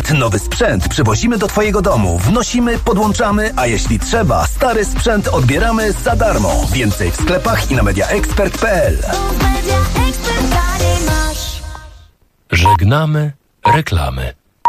Expert. Nowy sprzęt przywozimy do Twojego domu. Wnosimy, podłączamy, a jeśli trzeba, stary sprzęt odbieramy za darmo. Więcej w sklepach i na mediaexpert.pl. Żegnamy reklamy.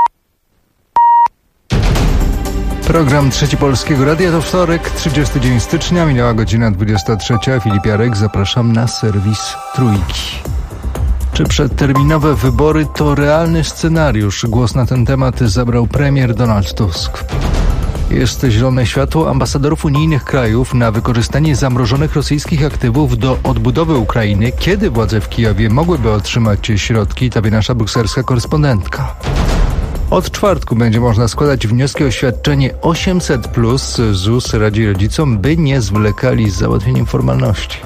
Program Trzeci Polskiego Radia to wtorek, 30 dzień stycznia, minęła godzina 23. Filip Jarek, zapraszam na serwis Trójki. Czy przedterminowe wybory to realny scenariusz? Głos na ten temat zabrał premier Donald Tusk. Jest zielone światło ambasadorów unijnych krajów na wykorzystanie zamrożonych rosyjskich aktywów do odbudowy Ukrainy. Kiedy władze w Kijowie mogłyby otrzymać środki? To wie nasza brukselska korespondentka. Od czwartku będzie można składać wnioski o świadczenie 800+. ZUS radzi rodzicom, by nie zwlekali z załatwieniem formalności.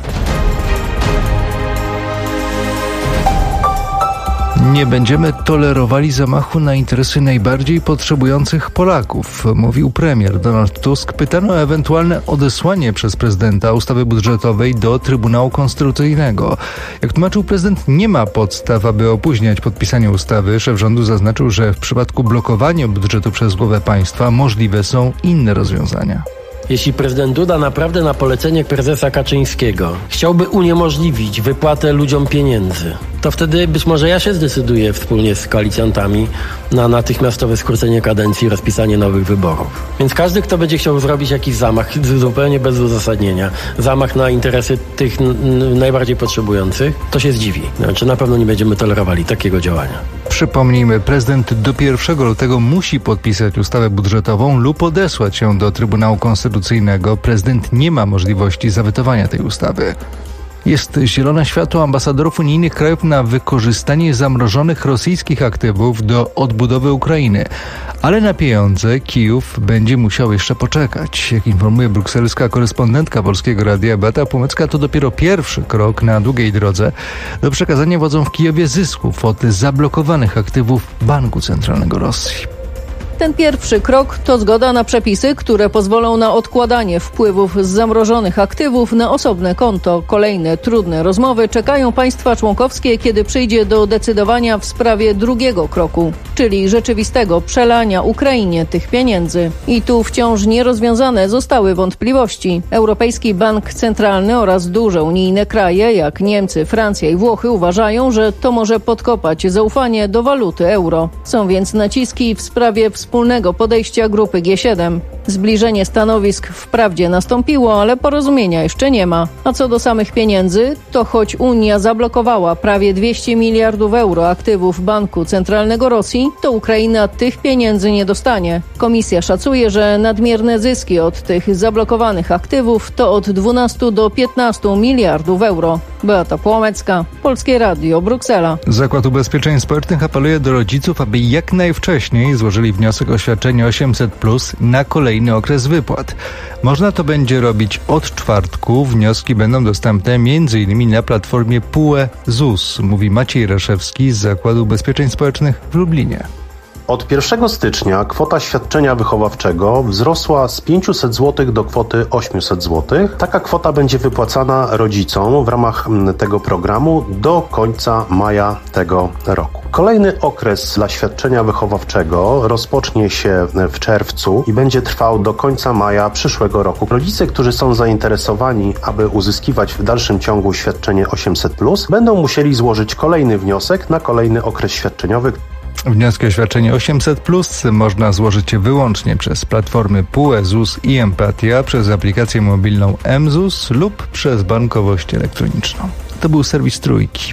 Nie będziemy tolerowali zamachu na interesy najbardziej potrzebujących Polaków, mówił premier Donald Tusk. Pytano o ewentualne odesłanie przez prezydenta ustawy budżetowej do Trybunału Konstytucyjnego. Jak tłumaczył prezydent, nie ma podstaw, aby opóźniać podpisanie ustawy. Szef rządu zaznaczył, że w przypadku blokowania budżetu przez głowę państwa możliwe są inne rozwiązania. Jeśli prezydent Duda naprawdę na polecenie prezesa Kaczyńskiego chciałby uniemożliwić wypłatę ludziom pieniędzy, to wtedy być może ja się zdecyduję wspólnie z koalicjantami na natychmiastowe skrócenie kadencji i rozpisanie nowych wyborów. Więc każdy, kto będzie chciał zrobić jakiś zamach zupełnie bez uzasadnienia, zamach na interesy tych najbardziej potrzebujących, to się zdziwi. Znaczy na pewno nie będziemy tolerowali takiego działania. Przypomnijmy, prezydent do 1 lutego musi podpisać ustawę budżetową lub odesłać ją do Trybunału Konstytucyjnego. Prezydent nie ma możliwości zawetowania tej ustawy. Jest zielone światło ambasadorów unijnych krajów na wykorzystanie zamrożonych rosyjskich aktywów do odbudowy Ukrainy. Ale na pieniądze Kijów będzie musiał jeszcze poczekać. Jak informuje brukselska korespondentka Polskiego Radia Beata Płomecka, to dopiero pierwszy krok na długiej drodze do przekazania władzom w Kijowie zysków od zablokowanych aktywów Banku Centralnego Rosji. Ten pierwszy krok to zgoda na przepisy, które pozwolą na odkładanie wpływów z zamrożonych aktywów na osobne konto. Kolejne trudne rozmowy czekają państwa członkowskie, kiedy przyjdzie do decydowania w sprawie drugiego kroku, czyli rzeczywistego przelania Ukrainie tych pieniędzy. I tu wciąż nierozwiązane zostały wątpliwości. Europejski Bank Centralny oraz duże unijne kraje, jak Niemcy, Francja i Włochy, uważają, że to może podkopać zaufanie do waluty euro. Są więc naciski w sprawie wspólnego podejścia grupy G7. Zbliżenie stanowisk wprawdzie nastąpiło, ale porozumienia jeszcze nie ma. A co do samych pieniędzy, to choć Unia zablokowała prawie 200 miliardów euro aktywów Banku Centralnego Rosji, to Ukraina tych pieniędzy nie dostanie. Komisja szacuje, że nadmierne zyski od tych zablokowanych aktywów to od 12 do 15 miliardów euro. Beata Płomecka, Polskie Radio, Bruksela. Zakład Ubezpieczeń Społecznych apeluje do rodziców, aby jak najwcześniej złożyli wniosek o świadczenie 800+ na kolejny okres wypłat. Można to będzie robić od czwartku. Wnioski będą dostępne m.in. na platformie PUE ZUS, mówi Maciej Raszewski z Zakładu Ubezpieczeń Społecznych w Lublinie. Od 1 stycznia kwota świadczenia wychowawczego wzrosła z 500 zł do kwoty 800 zł. Taka kwota będzie wypłacana rodzicom w ramach tego programu do końca maja tego roku. Kolejny okres dla świadczenia wychowawczego rozpocznie się w czerwcu i będzie trwał do końca maja przyszłego roku. Rodzice, którzy są zainteresowani, aby uzyskiwać w dalszym ciągu świadczenie 800+, będą musieli złożyć kolejny wniosek na kolejny okres świadczeniowy. Wnioski o świadczenie 800+ można złożyć wyłącznie przez platformy PUE, ZUS i Empatia, przez aplikację mobilną mZUS lub przez bankowość elektroniczną. To był serwis Trójki.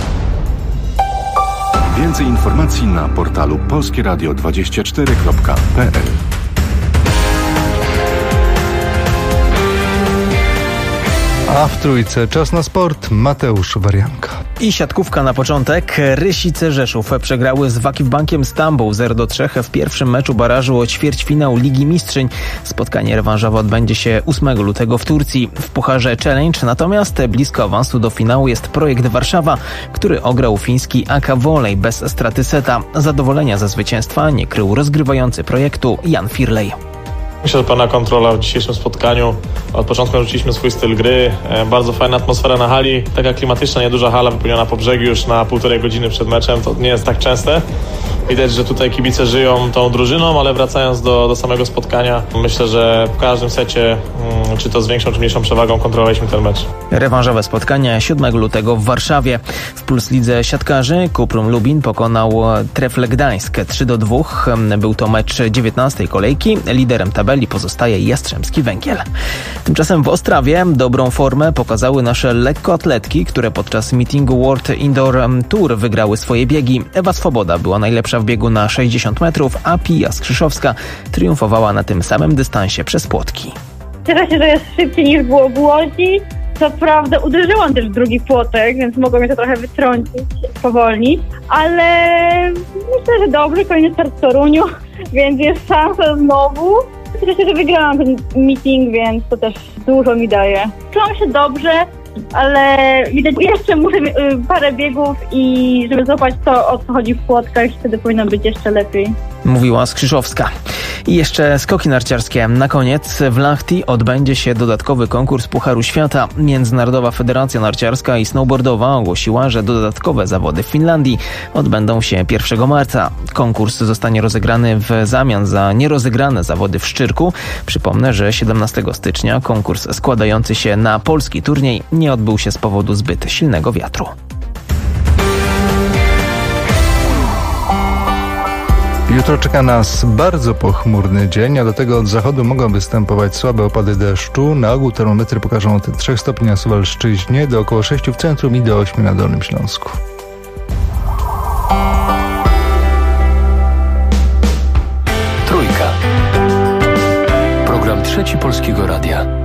Więcej informacji na portalu polskieradio24.pl. A w Trójce czas na sport. Mateusz Warianka. I siatkówka na początek. Rysice Rzeszów przegrały z Wakif-Bankiem Stambuł 0-3 w pierwszym meczu barażu o ćwierćfinał Ligi Mistrzyń. Spotkanie rewanżowe odbędzie się 8 lutego w Turcji. W Pucharze Challenge natomiast blisko awansu do finału jest Projekt Warszawa, który ograł fiński AK Volley bez straty seta. Zadowolenia ze zwycięstwa nie krył rozgrywający projektu Jan Firlej. Myślę, że pełna kontrola w dzisiejszym spotkaniu. Od początku narzuciliśmy swój styl gry. Bardzo fajna atmosfera na hali. Taka klimatyczna, nieduża hala wypełniona po brzegu już na 1,5 godziny przed meczem. To nie jest tak częste. Widać, że tutaj kibice żyją tą drużyną, ale wracając do samego spotkania, myślę, że w każdym secie, czy to z większą, czy mniejszą przewagą, kontrolowaliśmy ten mecz. Rewanżowe spotkania 7 lutego w Warszawie. W Puls Lidze siatkarzy Kuprum Lubin pokonał Trefl Gdańsk 3-2. Był to mecz 19. kolejki. Liderem tabeli pozostaje Jastrzębski Węgiel. Tymczasem w Ostrawie dobrą formę pokazały nasze lekkoatletki, które podczas meetingu World Indoor Tour wygrały swoje biegi. Ewa Swoboda była najlepsza w biegu na 60 metrów, a Pija Skrzyszowska triumfowała na tym samym dystansie przez płotki. Cieszę się, że jest szybciej niż było w Łodzi. Co prawda uderzyłam też w drugi płotek, więc mogło mnie to trochę wytrącić, spowolnić, ale myślę, że dobrze, kolejny start w Toruniu, więc jest szansa znowu. Cieszę się, że wygrałam ten meeting, więc to też dużo mi daje. Czułam się dobrze, ale widać, jeszcze muszę parę biegów i żeby złapać to, o co chodzi w płotkach, wtedy powinno być jeszcze lepiej. Mówiła Skrzyszowska. I jeszcze skoki narciarskie. Na koniec w Lahti odbędzie się dodatkowy konkurs Pucharu Świata. Międzynarodowa Federacja Narciarska i Snowboardowa ogłosiła, że dodatkowe zawody w Finlandii odbędą się 1 marca. Konkurs zostanie rozegrany w zamian za nierozegrane zawody w Szczyrku. Przypomnę, że 17 stycznia konkurs składający się na polski turniej nie odbył się z powodu zbyt silnego wiatru. Jutro czeka nas bardzo pochmurny dzień, a do tego od zachodu mogą występować słabe opady deszczu. Na ogół termometry pokażą od 3 stopni na Suwalszczyźnie, do około 6 w centrum i do 8 na Dolnym Śląsku. Trójka. Program Trzeci Polskiego Radia.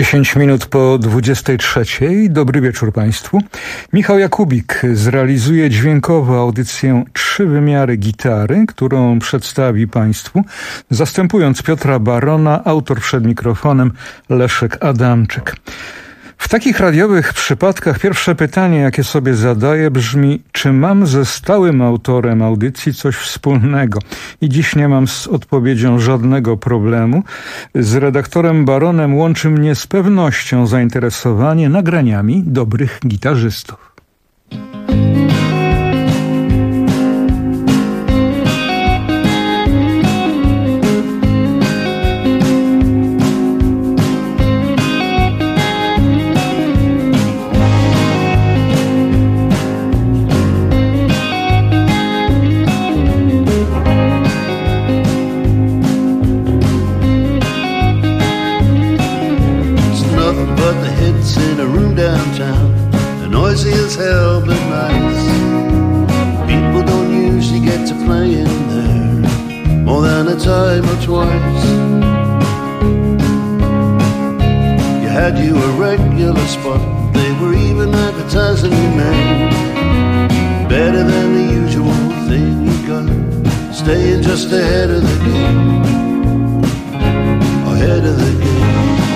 10 minut po 23. Dobry wieczór Państwu. Michał Jakubik zrealizuje dźwiękowo audycję 3 wymiary gitary, którą przedstawi Państwu, zastępując Piotra Barona, autor przed mikrofonem Leszek Adamczyk. W takich radiowych przypadkach pierwsze pytanie, jakie sobie zadaję, brzmi: czy mam ze stałym autorem audycji coś wspólnego? I dziś nie mam z odpowiedzią żadnego problemu. Z redaktorem Baronem łączy mnie z pewnością zainteresowanie nagraniami dobrych gitarzystów. Hell but nice. People don't usually get to play in there more than a time or twice. You had you a regular spot, they were even advertising your name. Better than the usual thing you got, staying just ahead of the game. Ahead of the game.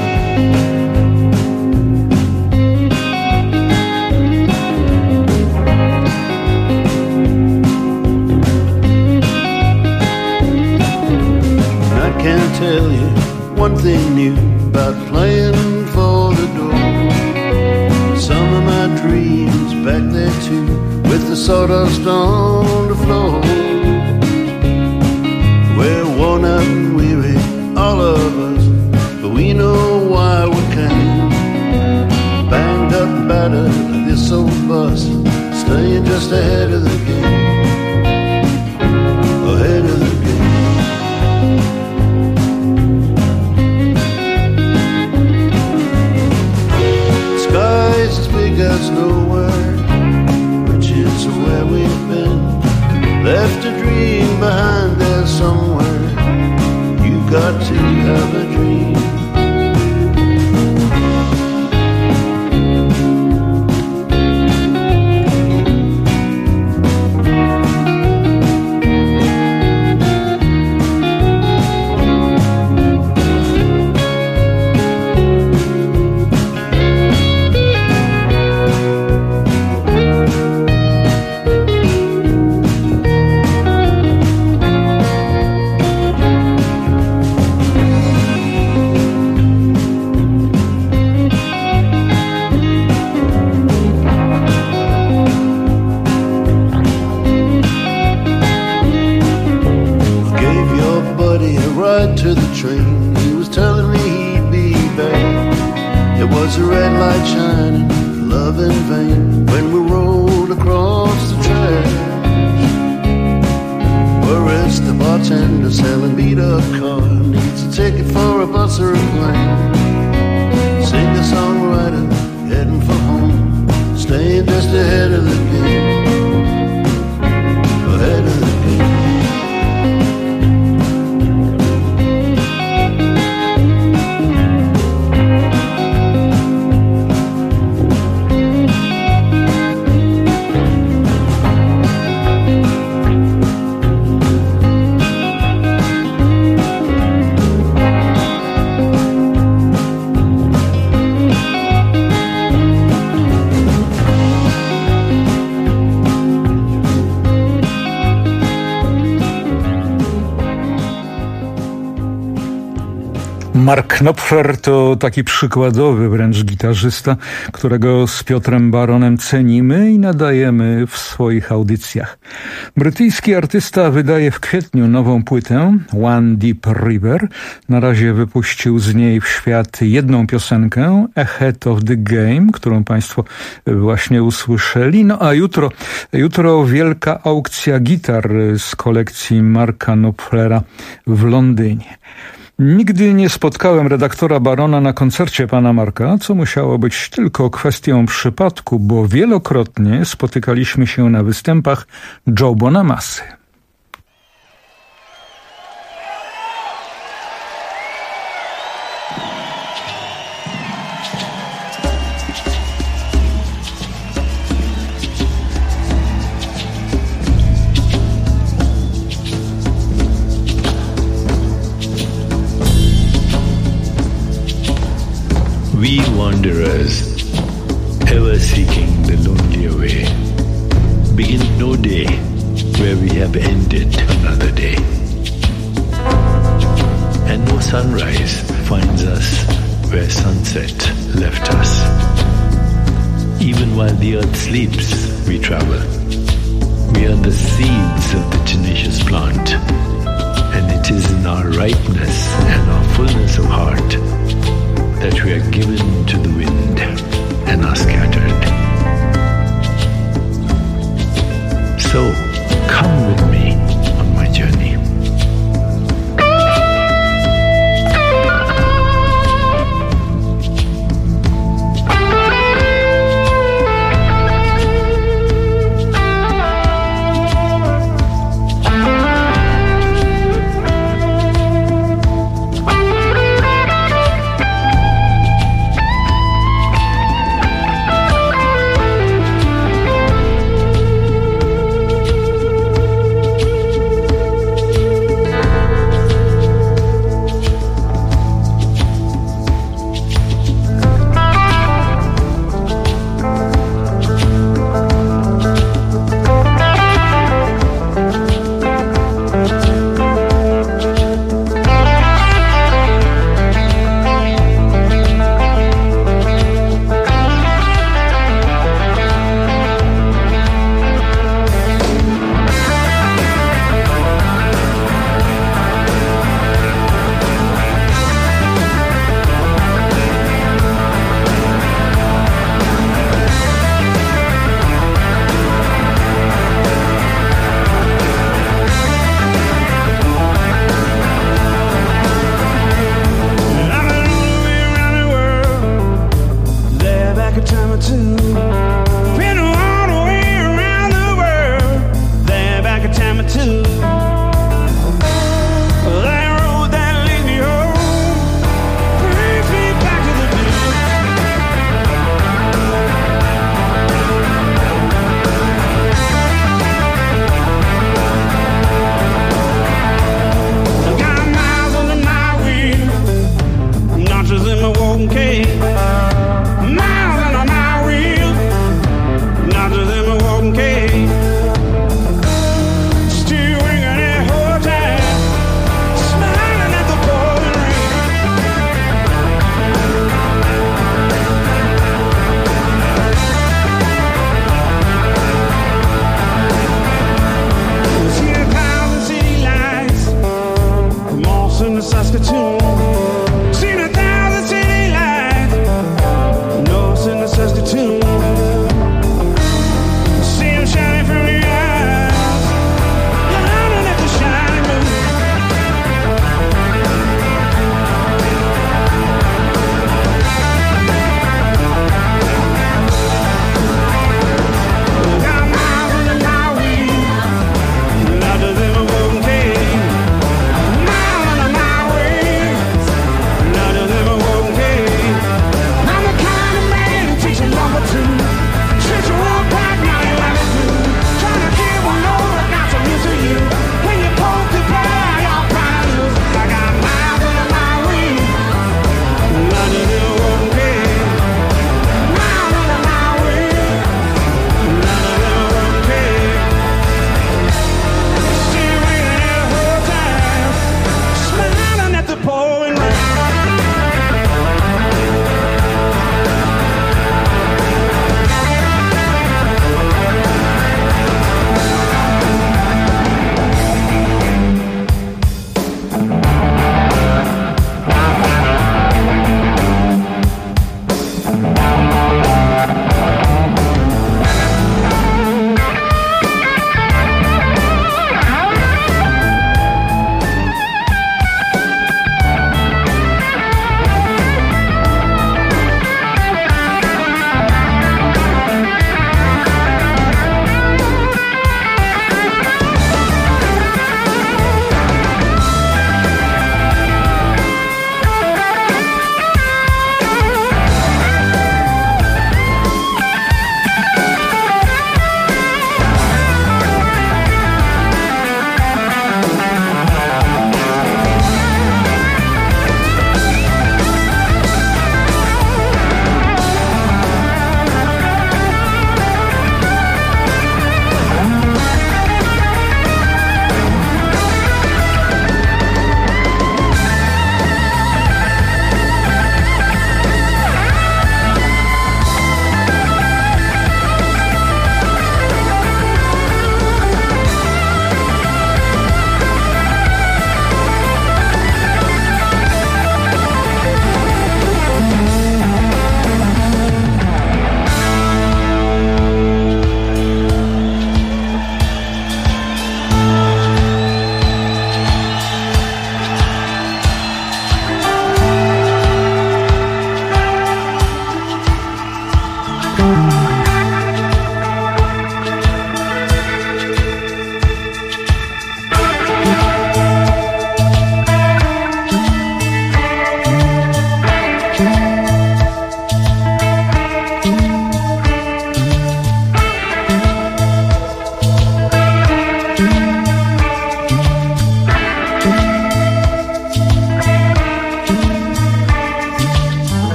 Can't tell you one thing new about playing for the door. Some of my dreams back there too, with the sawdust on the floor. We're worn out and weary, all of us, but we know why we came. Banged up and battered like this old bus, staying just ahead of the game. Ahead of the game. God's nowhere, which is where we've been. Left a dream behind there somewhere. You got to have a dream. To the train, he was telling me he'd be back. There was a red light shining, love in vain, when we rolled across the track. Whereas the bartender selling beat-up car needs a ticket for a bus or a plane. Singer-songwriter heading for home, staying just ahead of the game. Ahead of the game. Mark Knopfler to taki przykładowy wręcz gitarzysta, którego z Piotrem Baronem cenimy i nadajemy w swoich audycjach. Brytyjski artysta wydaje w kwietniu nową płytę One Deep River. Na razie wypuścił z niej w świat jedną piosenkę Ahead of the Game, którą Państwo właśnie usłyszeli. No a jutro wielka aukcja gitar z kolekcji Marka Knopflera w Londynie. Nigdy nie spotkałem redaktora Barona na koncercie pana Marka, co musiało być tylko kwestią przypadku, bo wielokrotnie spotykaliśmy się na występach Joe Bonamassy. wanderers, ever seeking the lonelier way. Begin no day where we have ended another day. And no sunrise finds us where sunset left us. Even while the earth sleeps, we travel. We are the seeds of the tenacious plant, and it is in our ripeness and our fullness of heart that we are given to the wind and are scattered. So, come with me on my journey.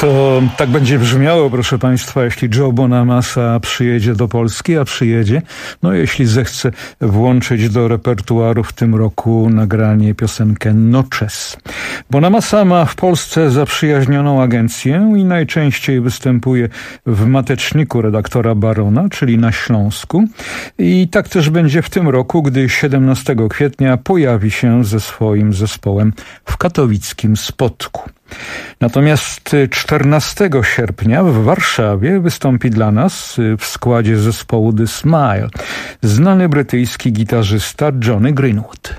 To tak będzie brzmiało, proszę Państwa, jeśli Joe Bonamassa przyjedzie do Polski, a przyjedzie, jeśli zechce włączyć do repertuaru w tym roku nagranie piosenkę Noches. Bonamassa ma w Polsce zaprzyjaźnioną agencję i najczęściej występuje w mateczniku redaktora Barona, czyli na Śląsku. I tak też będzie w tym roku, gdy 17 kwietnia pojawi się ze swoim zespołem w katowickim Spodku. Natomiast 14 sierpnia w Warszawie wystąpi dla nas w składzie zespołu The Smile znany brytyjski gitarzysta Johnny Greenwood.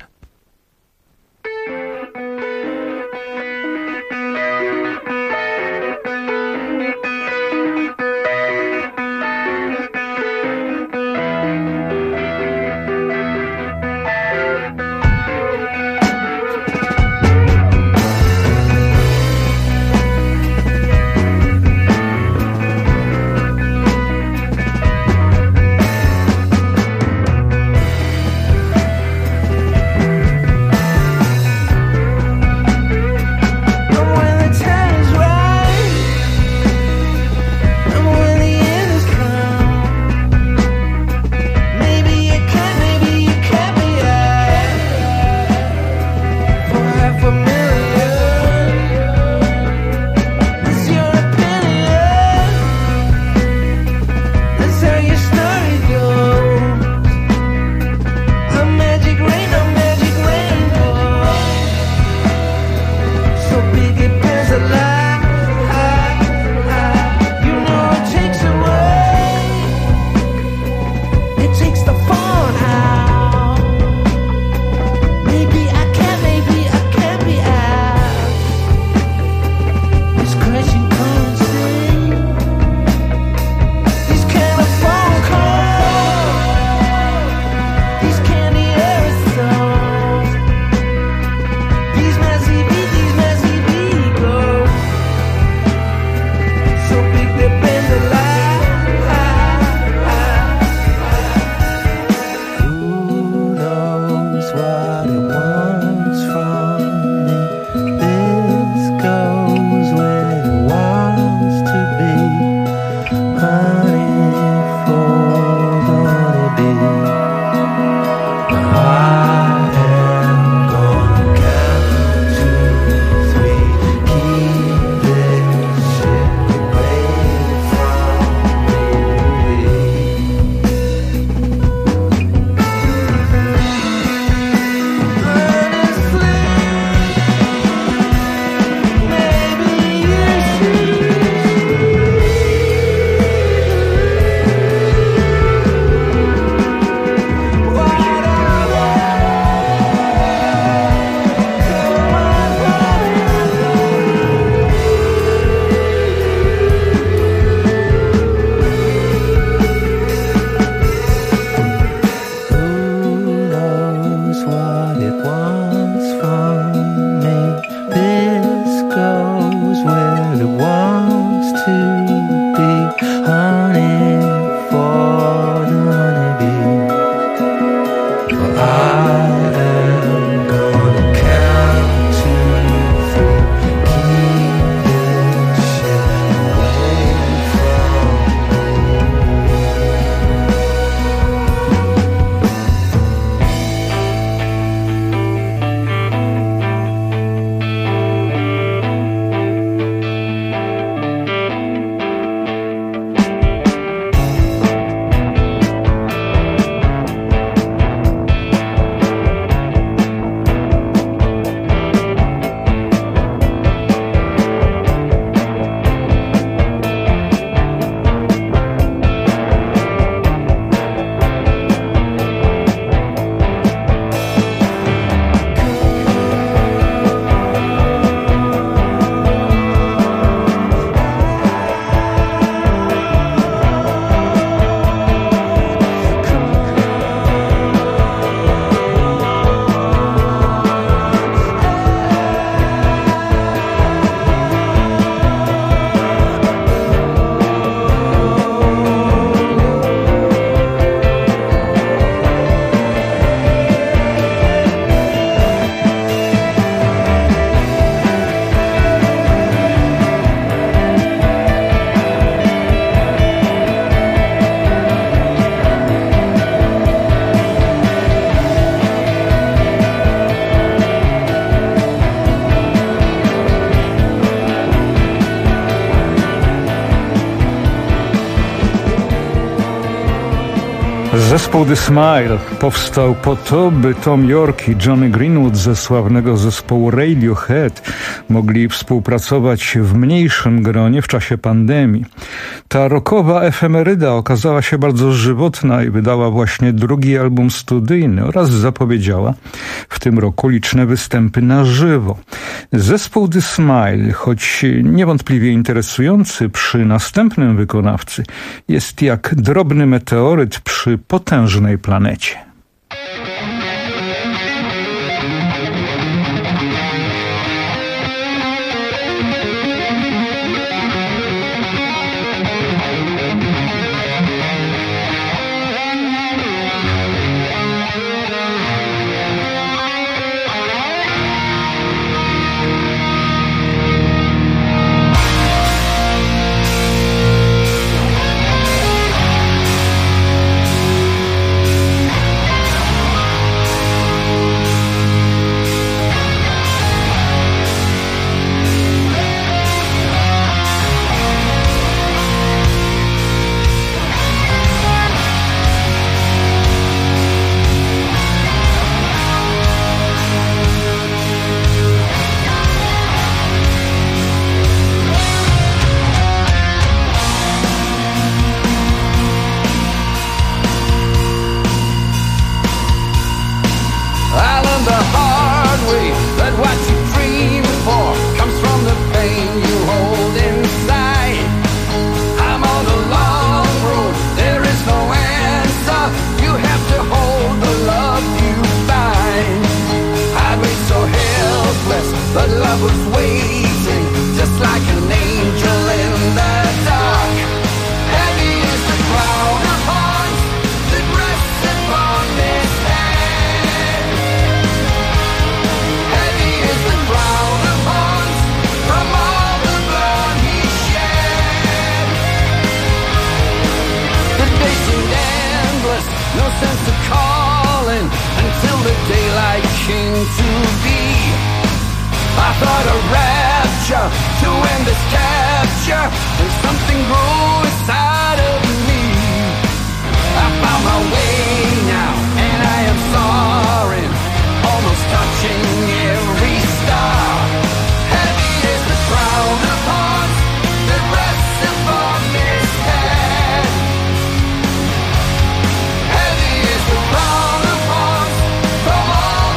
Zespół The Smile powstał po to, by Tom York i Johnny Greenwood ze sławnego zespołu Radiohead mogli współpracować w mniejszym gronie w czasie pandemii. Ta rockowa efemeryda okazała się bardzo żywotna i wydała właśnie drugi album studyjny oraz zapowiedziała w tym roku liczne występy na żywo. Zespół The Smile, choć niewątpliwie interesujący przy następnym wykonawcy, jest jak drobny meteoryt przy potężnej planecie.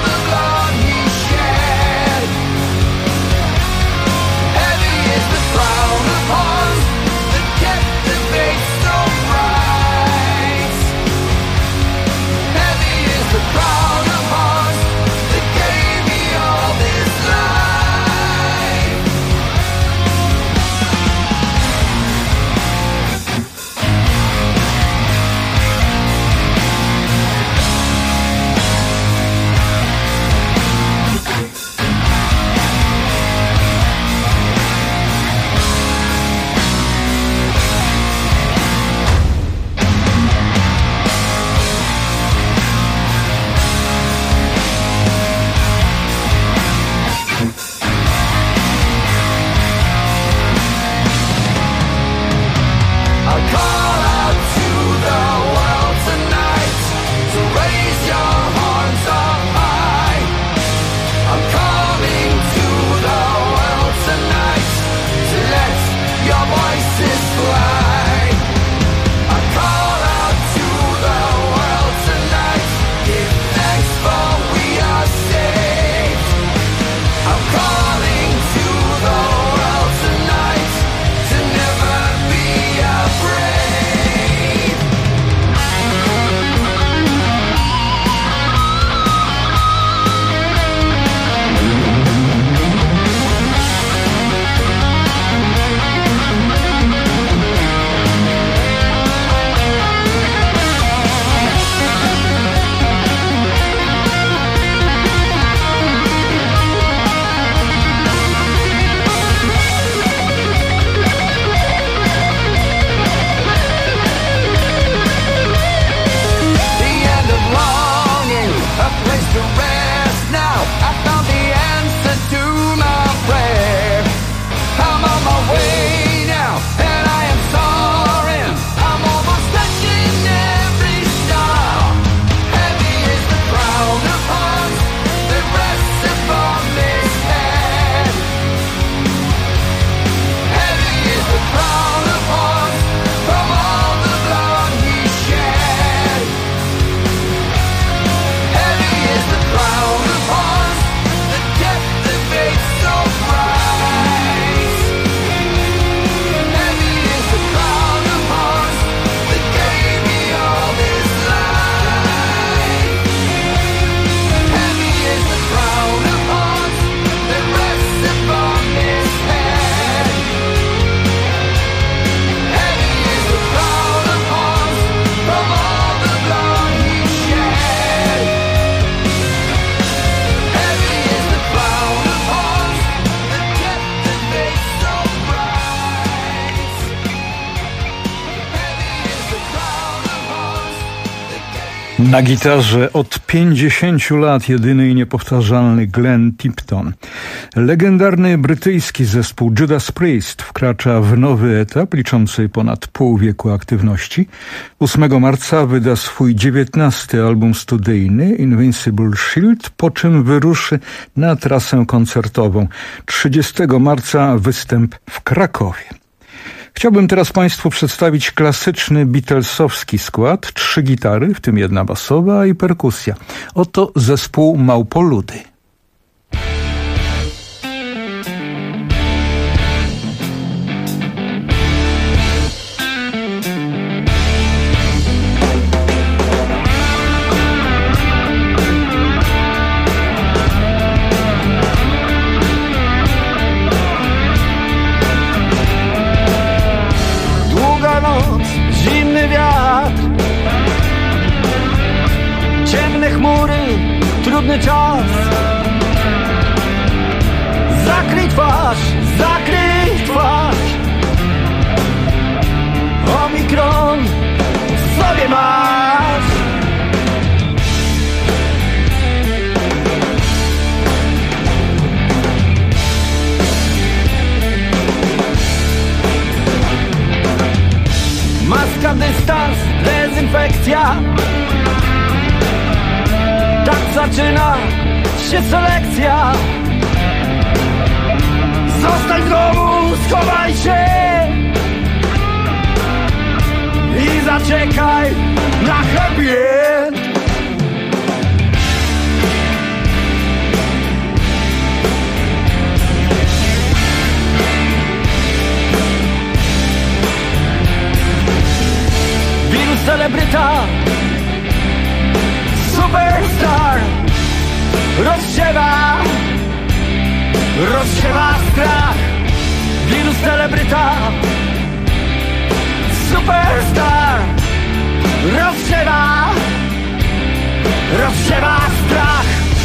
Heavy is the crown. Na gitarze od 50 lat jedyny i niepowtarzalny Glenn Tipton. Legendarny brytyjski zespół Judas Priest wkracza w nowy etap liczący ponad pół wieku aktywności. 8 marca wyda swój 19. album studyjny Invincible Shield, po czym wyruszy na trasę koncertową. 30 marca występ w Krakowie. Chciałbym teraz Państwu przedstawić klasyczny beatlesowski skład. 3 gitary, w tym 1 basowa i perkusja. Oto zespół Małpoludy. Zimny wiatr, ciemne chmury, trudny czas. Zakryj twarz, Omikron w sobie masz. Maska, dystans, dezynfekcja. Tak zaczyna się selekcja. Zostań w domu, schowaj się i zaczekaj na happy end. Wirus celebryta, superstar, rozsiewa strach. Wirus celebryta, superstar, rozsiewa strach.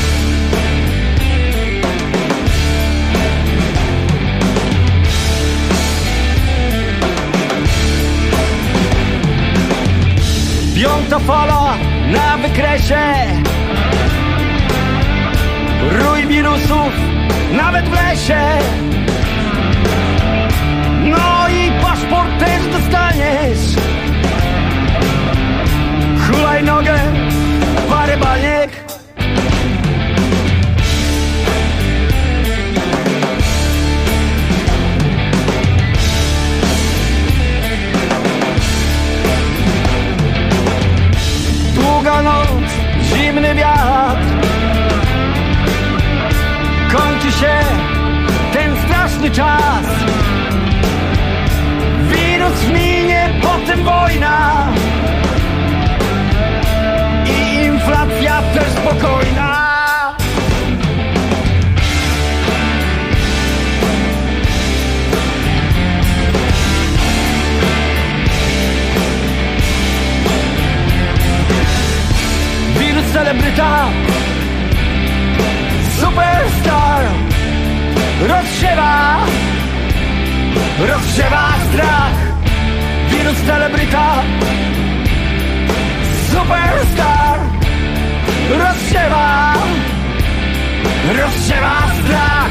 Piąta fala na wykresie, rój wirusów nawet w lesie. No i paszport też dostaniesz, hulajnogę, parę baniek. Długa noc, zimny wiatr, kończy się ten straszny czas. Wirus minie, potem wojna i inflacja też spokojna. Wirus celebryta, superstar, rozsiewa strach. Wirus celebryta, superstar, rozsiewa strach.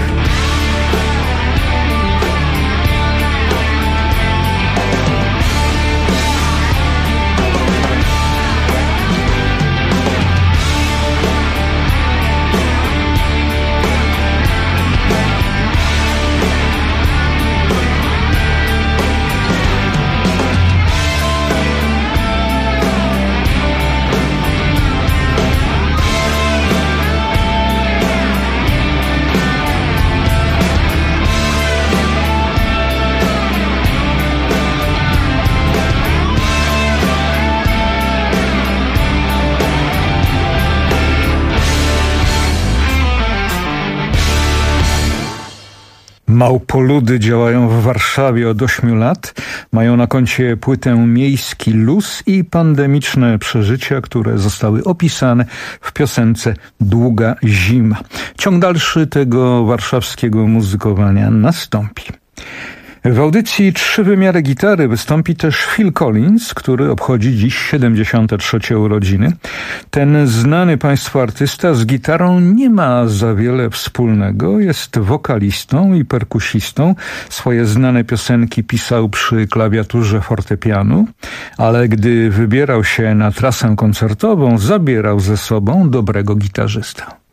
Małpoludy działają w Warszawie od 8 lat. Mają na koncie płytę Miejski luz i pandemiczne przeżycia, które zostały opisane w piosence Długa zima. Ciąg dalszy tego warszawskiego muzykowania nastąpi. W audycji Trzy wymiary gitary wystąpi też Phil Collins, który obchodzi dziś 73. urodziny. Ten znany państwu artysta z gitarą nie ma za wiele wspólnego. Jest wokalistą i perkusistą. Swoje znane piosenki pisał przy klawiaturze fortepianu, ale gdy wybierał się na trasę koncertową, zabierał ze sobą dobrego gitarzysta.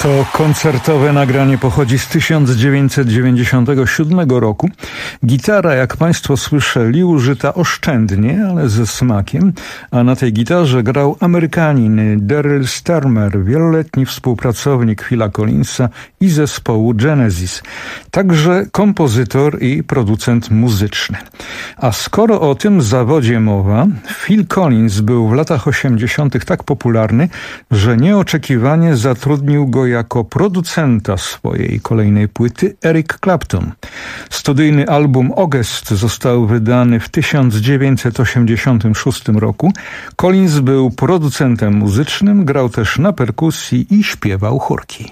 To koncertowe nagranie pochodzi z 1997 roku. Gitara, jak Państwo słyszeli, użyta oszczędnie, ale ze smakiem, a na tej gitarze grał Amerykanin Daryl Stuermer, wieloletni współpracownik Phila Collinsa i zespołu Genesis, także kompozytor i producent muzyczny. A skoro o tym zawodzie mowa, Phil Collins był w latach 80. tak popularny, że nieoczekiwanie zatrudnił go jako producenta swojej kolejnej płyty Eric Clapton. Studyjny album August został wydany w 1986 roku. Collins był producentem muzycznym, grał też na perkusji i śpiewał chórki.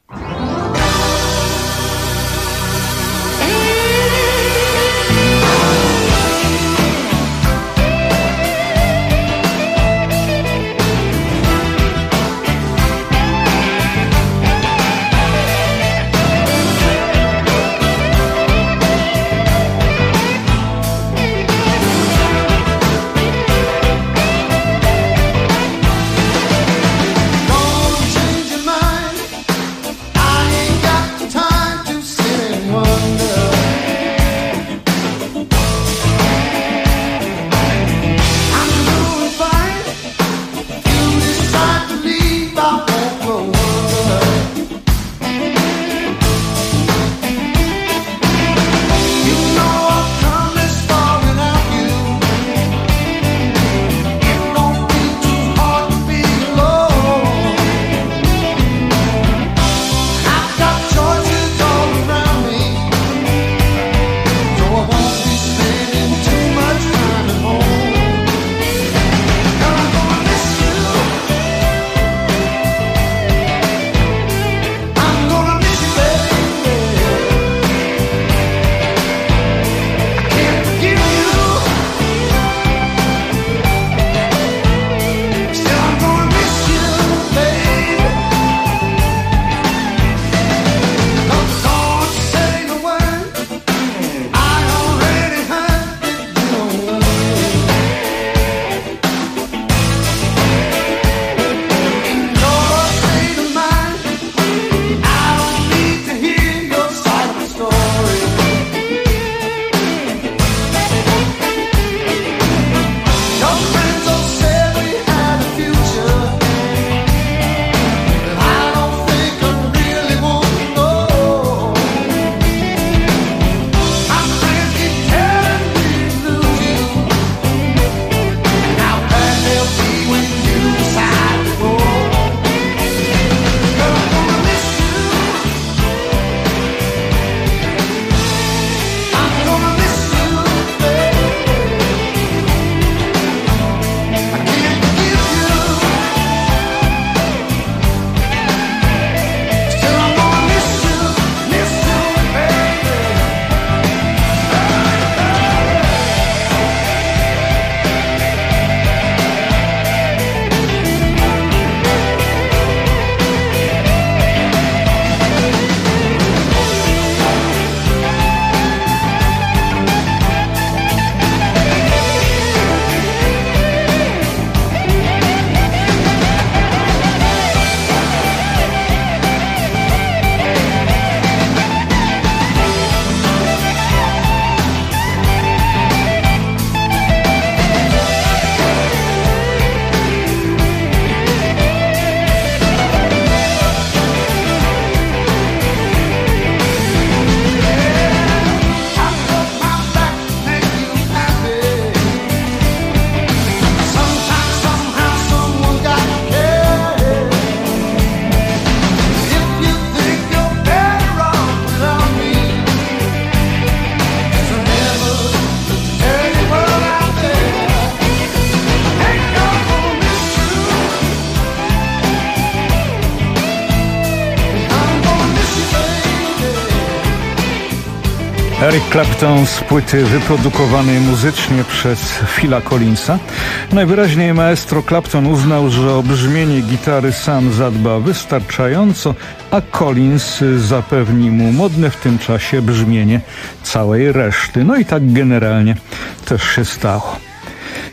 Eric Clapton z płyty wyprodukowanej muzycznie przez Phila Collinsa. Najwyraźniej maestro Clapton uznał, że o brzmienie gitary sam zadba wystarczająco, a Collins zapewni mu modne w tym czasie brzmienie całej reszty. No i tak generalnie też się stało.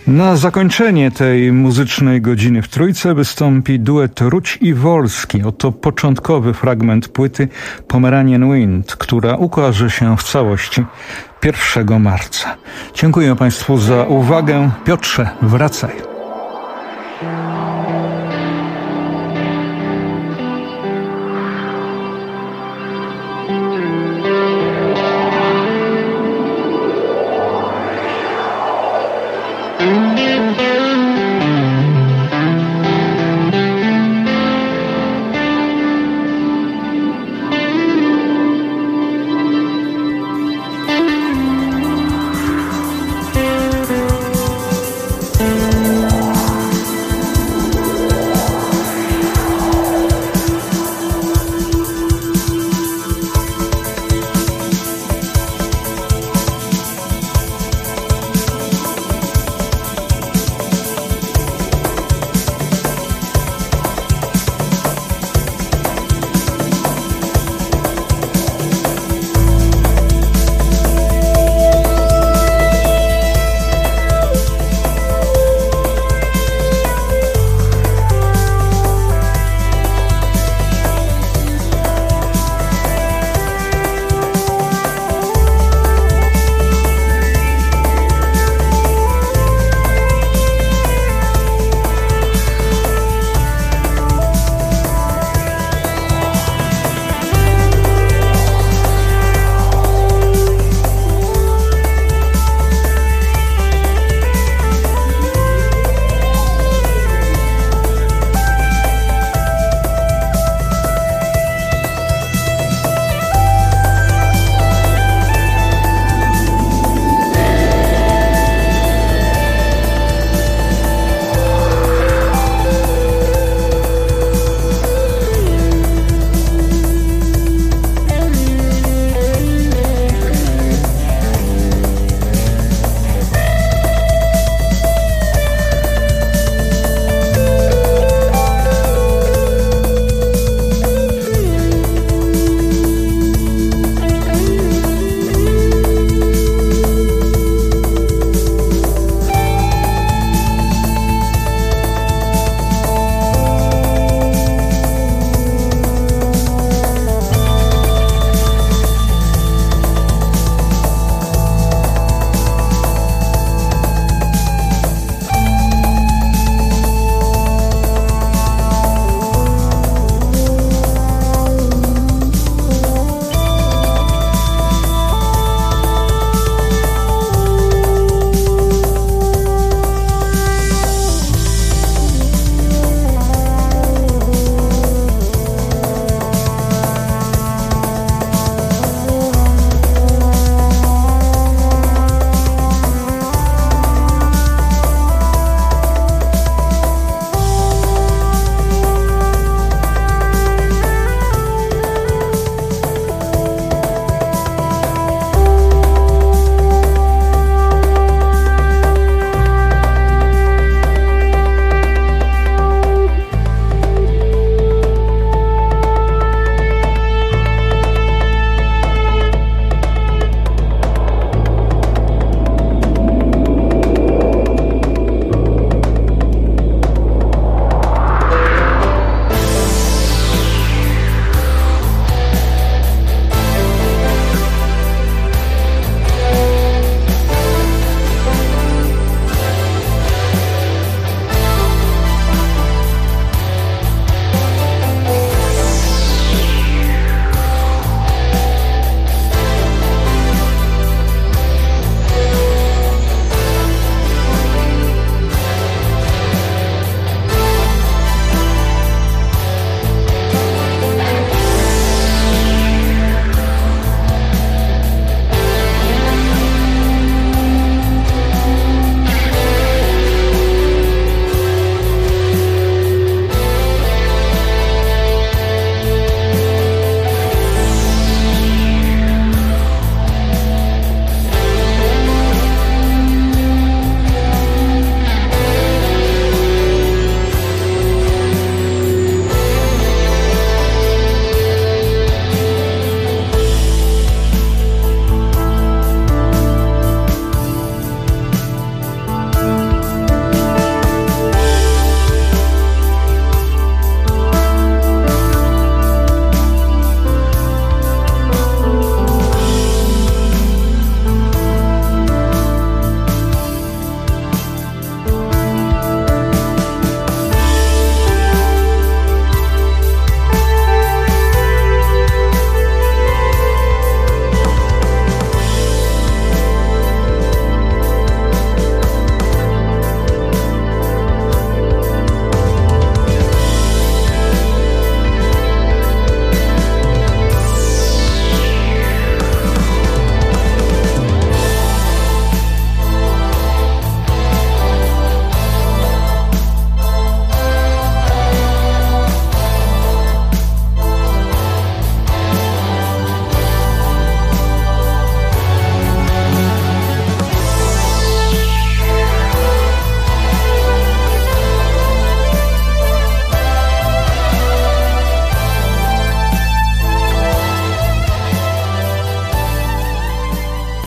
Na zakończenie tej muzycznej godziny w Trójce wystąpi duet Ruć i Wolski. Oto początkowy fragment płyty Pomeranian Wind, która ukaże się w całości 1 marca. Dziękuję Państwu za uwagę. Piotrze, wracaj.